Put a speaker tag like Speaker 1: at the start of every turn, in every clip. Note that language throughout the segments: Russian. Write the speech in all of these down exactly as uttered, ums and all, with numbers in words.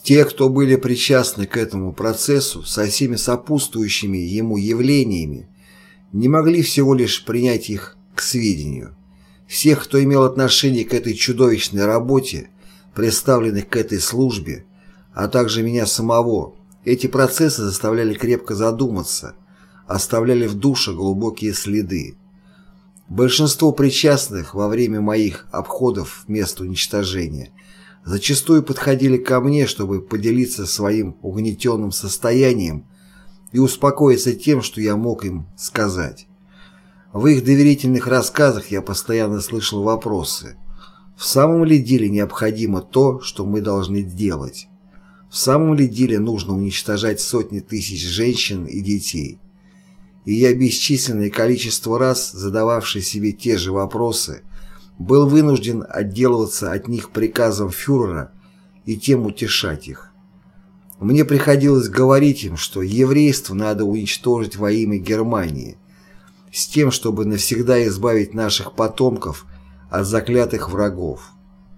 Speaker 1: Те, кто были причастны к этому процессу со всеми сопутствующими ему явлениями, не могли всего лишь принять их к сведению. Всех, кто имел отношение к этой чудовищной работе, представленных к этой службе, а также меня самого, эти процессы заставляли крепко задуматься, оставляли в душе глубокие следы. Большинство причастных во время моих обходов мест уничтожения зачастую подходили ко мне, чтобы поделиться своим угнетенным состоянием и успокоиться тем, что я мог им сказать. В их доверительных рассказах я постоянно слышал вопросы: в самом ли деле необходимо то, что мы должны делать? В самом ли деле нужно уничтожать сотни тысяч женщин и детей? И я бесчисленное количество раз, задававший себе те же вопросы, был вынужден отделываться от них приказом фюрера и тем утешать их. Мне приходилось говорить им, что еврейство надо уничтожить во имя Германии, с тем, чтобы навсегда избавить наших потомков от заклятых врагов.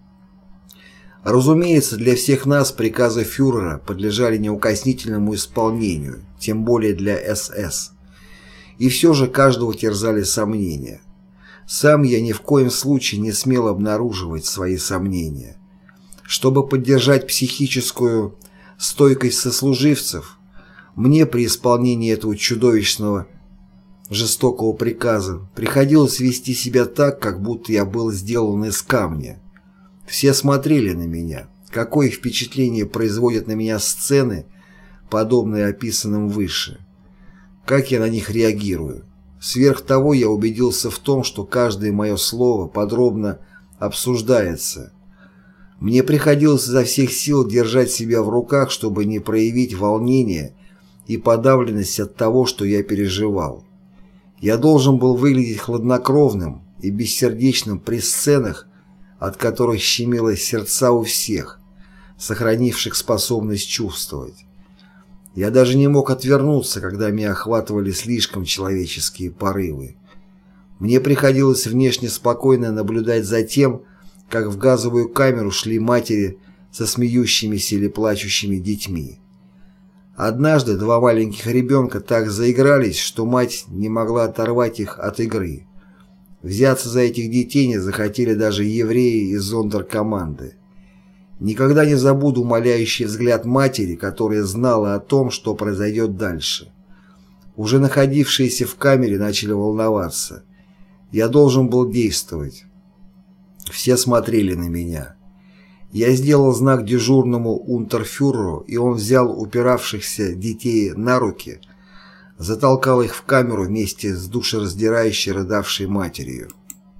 Speaker 1: Разумеется, для всех нас приказы фюрера подлежали неукоснительному исполнению, тем более для эс эс. И все же каждого терзали сомнения. Сам я ни в коем случае не смел обнаруживать свои сомнения. Чтобы поддержать психическую стойкость сослуживцев, мне при исполнении этого чудовищного жестокого приказа приходилось вести себя так, как будто я был сделан из камня. Все смотрели на меня. Какое впечатление производят на меня сцены, подобные описанным выше. Как я на них реагирую. Сверх того, я убедился в том, что каждое мое слово подробно обсуждается. Мне приходилось изо всех сил держать себя в руках, чтобы не проявить волнение и подавленность от того, что я переживал. Я должен был выглядеть хладнокровным и бессердечным при сценах, от которых щемило сердца у всех, сохранивших способность чувствовать. Я даже не мог отвернуться, когда меня охватывали слишком человеческие порывы. Мне приходилось внешне спокойно наблюдать за тем, как в газовую камеру шли матери со смеющимися или плачущими детьми. Однажды два маленьких ребенка так заигрались, что мать не могла оторвать их от игры. Взяться за этих детей не захотели даже евреи из зондеркоманды. Никогда не забуду умоляющий взгляд матери, которая знала о том, что произойдет дальше. Уже находившиеся в камере начали волноваться. Я должен был действовать. Все смотрели на меня. Я сделал знак дежурному унтерфюреру, и он взял упиравшихся детей на руки, затолкал их в камеру вместе с душераздирающей рыдавшей матерью.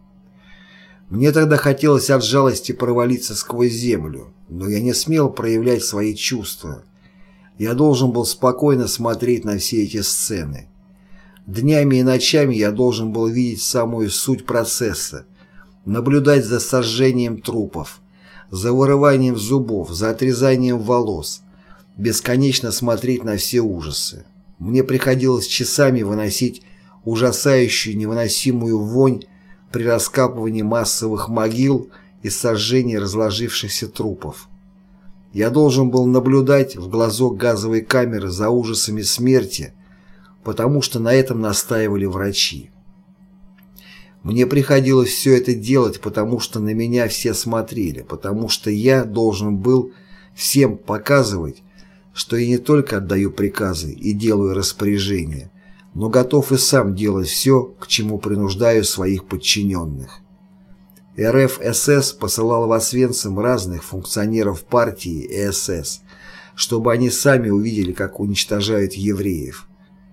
Speaker 1: Мне тогда хотелось от жалости провалиться сквозь землю, но я не смел проявлять свои чувства. Я должен был спокойно смотреть на все эти сцены. Днями и ночами я должен был видеть самую суть процесса, наблюдать за сожжением трупов, за вырыванием зубов, за отрезанием волос, бесконечно смотреть на все ужасы. Мне приходилось часами выносить ужасающую невыносимую вонь при раскапывании массовых могил и сожжении разложившихся трупов. Я должен был наблюдать в глазок газовой камеры за ужасами смерти, потому что на этом настаивали врачи. Мне приходилось все это делать, потому что на меня все смотрели, потому что я должен был всем показывать, что я не только отдаю приказы и делаю распоряжения, но готов и сам делать все, к чему принуждаю своих подчиненных. эр эф эс эс посылал в Освенцим разных функционеров партии и эс эс, чтобы они сами увидели, как уничтожают евреев.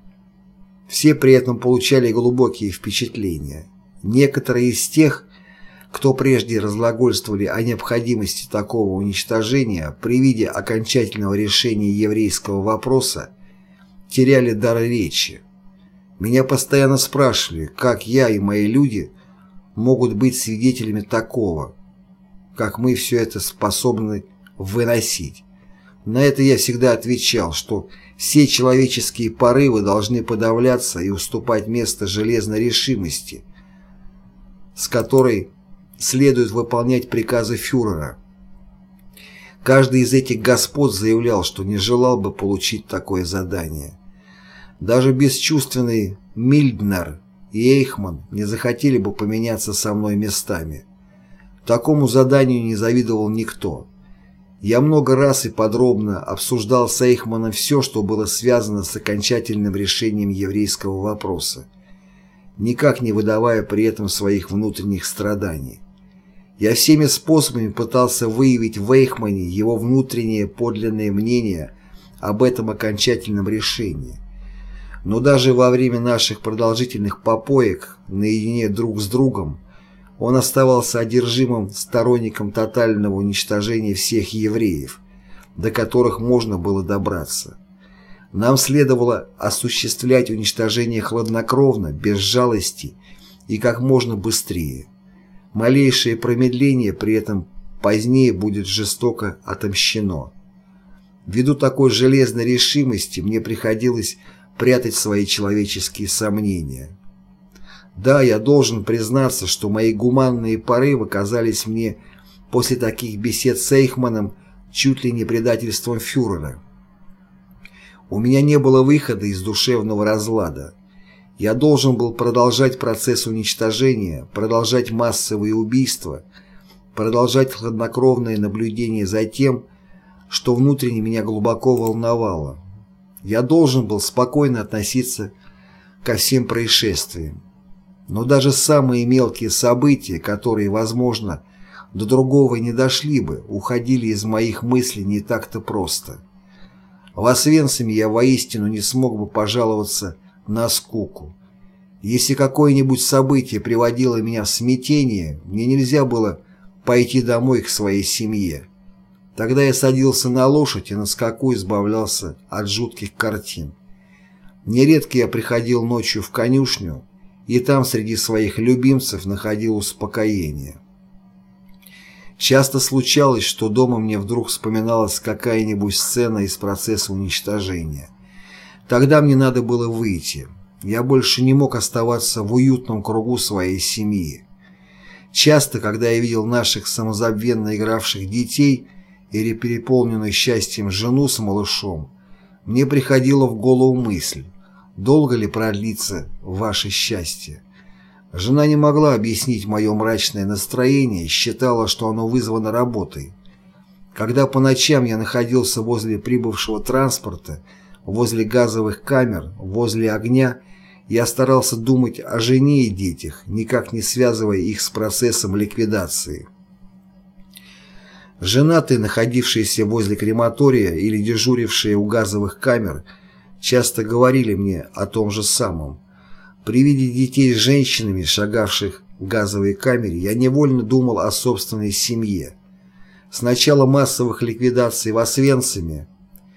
Speaker 1: Все при этом получали глубокие впечатления. Некоторые из тех, кто прежде разглагольствовали о необходимости такого уничтожения при виде окончательного решения еврейского вопроса, теряли дар речи. Меня постоянно спрашивали, как я и мои люди могут быть свидетелями такого, как мы все это способны выносить. На это я всегда отвечал, что все человеческие порывы должны подавляться и уступать место железной решимости, с которой следует выполнять приказы фюрера. Каждый из этих господ заявлял, что не желал бы получить такое задание. Даже бесчувственный Мильднер и Эйхман не захотели бы поменяться со мной местами. Такому заданию не завидовал никто. Я много раз и подробно обсуждал с Эйхманом все, что было связано с окончательным решением еврейского вопроса, никак не выдавая при этом своих внутренних страданий. Я всеми способами пытался выявить в Эйхмане его внутреннее подлинное мнение об этом окончательном решении. Но даже во время наших продолжительных попоек наедине друг с другом он оставался одержимым сторонником тотального уничтожения всех евреев, до которых можно было добраться. Нам следовало осуществлять уничтожение хладнокровно, без жалости и как можно быстрее. Малейшее промедление при этом позднее будет жестоко отомщено. Ввиду такой железной решимости мне приходилось прятать свои человеческие сомнения. Да, я должен признаться, что мои гуманные порывы казались мне после таких бесед с Эйхманом чуть ли не предательством фюрера. У меня не было выхода из душевного разлада. Я должен был продолжать процесс уничтожения, продолжать массовые убийства, продолжать хладнокровное наблюдение за тем, что внутренне меня глубоко волновало. Я должен был спокойно относиться ко всем происшествиям. Но даже самые мелкие события, которые, возможно, до другого не дошли бы, уходили из моих мыслей не так-то просто. В Освенциме я воистину не смог бы пожаловаться на скуку. Если какое-нибудь событие приводило меня в смятение, мне нельзя было пойти домой к своей семье. Тогда я садился на лошадь и на скаку избавлялся от жутких картин. Нередко я приходил ночью в конюшню, и там среди своих любимцев находил успокоение. Часто случалось, что дома мне вдруг вспоминалась какая-нибудь сцена из процесса уничтожения. Тогда мне надо было выйти. Я больше не мог оставаться в уютном кругу своей семьи. Часто, когда я видел наших самозабвенно игравших детей или переполненную счастьем жену с малышом, мне приходила в голову мысль: долго ли продлится ваше счастье? Жена не могла объяснить мое мрачное настроение и считала, что оно вызвано работой. Когда по ночам я находился возле прибывшего транспорта, возле газовых камер, возле огня, я старался думать о жене и детях, никак не связывая их с процессом ликвидации. Женатые, находившиеся возле крематория или дежурившие у газовых камер, часто говорили мне о том же самом. При виде детей с женщинами, шагавших в газовой камере, я невольно думал о собственной семье. С начала массовых ликвидаций в Освенциме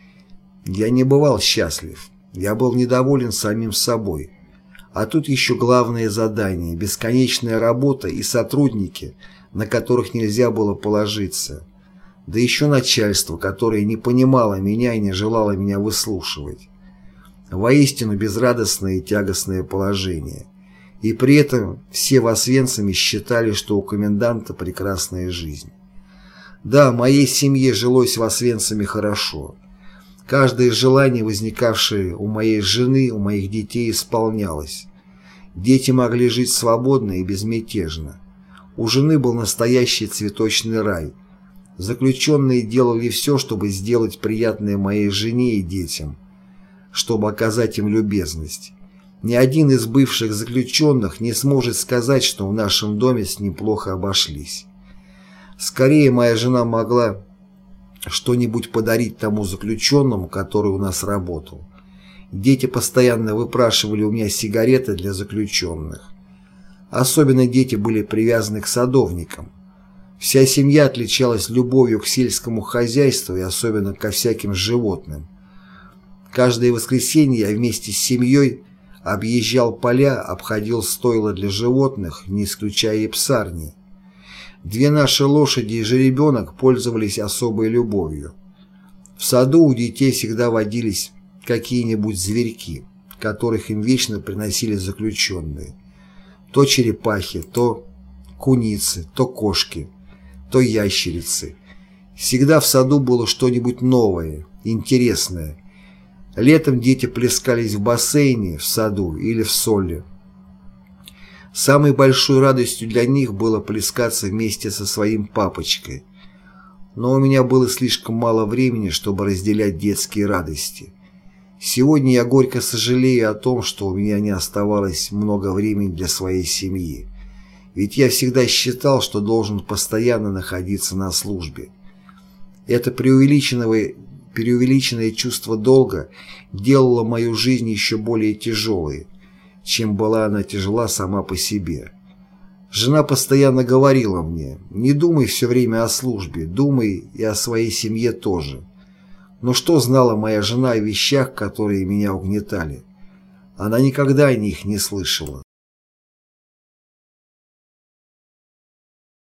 Speaker 1: я не бывал счастлив, я был недоволен самим собой. А тут еще главное задание, бесконечная работа и сотрудники, на которых нельзя было положиться. Да еще начальство, которое не понимало меня и не желало меня выслушивать. Воистину безрадостное и тягостное положение. И при этом все в Освенциме считали, что у коменданта прекрасная жизнь. Да, моей семье жилось в Освенциме хорошо. Каждое желание, возникавшее у моей жены, у моих детей, исполнялось. Дети могли жить свободно и безмятежно. У жены был настоящий цветочный рай. Заключенные делали все, чтобы сделать приятное моей жене и детям, чтобы оказать им любезность. Ни один из бывших заключенных не сможет сказать, что в нашем доме с ним плохо обошлись. Скорее, моя жена могла что-нибудь подарить тому заключенному, который у нас работал. Дети постоянно выпрашивали у меня сигареты для заключенных. Особенно дети были привязаны к садовникам. Вся семья отличалась любовью к сельскому хозяйству и особенно ко всяким животным. Каждое воскресенье я вместе с семьей объезжал поля, обходил стойла для животных, не исключая и псарни. Две наши лошади и жеребенок пользовались особой любовью. В саду у детей всегда водились какие-нибудь зверьки, которых им вечно приносили заключенные. То черепахи, то куницы, то кошки, то ящерицы. Всегда в саду было что-нибудь новое, интересное. Летом дети плескались в бассейне в саду или в соле. Самой большой радостью для них было плескаться вместе со своим папочкой. Но у меня было слишком мало времени, чтобы разделять детские радости. Сегодня я горько сожалею о том, что у меня не оставалось много времени для своей семьи. Ведь я всегда считал, что должен постоянно находиться на службе. Это преувеличенное, преувеличенное чувство долга делало мою жизнь еще более тяжелой, чем была она тяжела сама по себе. Жена постоянно говорила мне: «Не думай все время о службе, думай и о своей семье тоже». Но что знала моя жена о вещах, которые меня угнетали? Она никогда о них не слышала.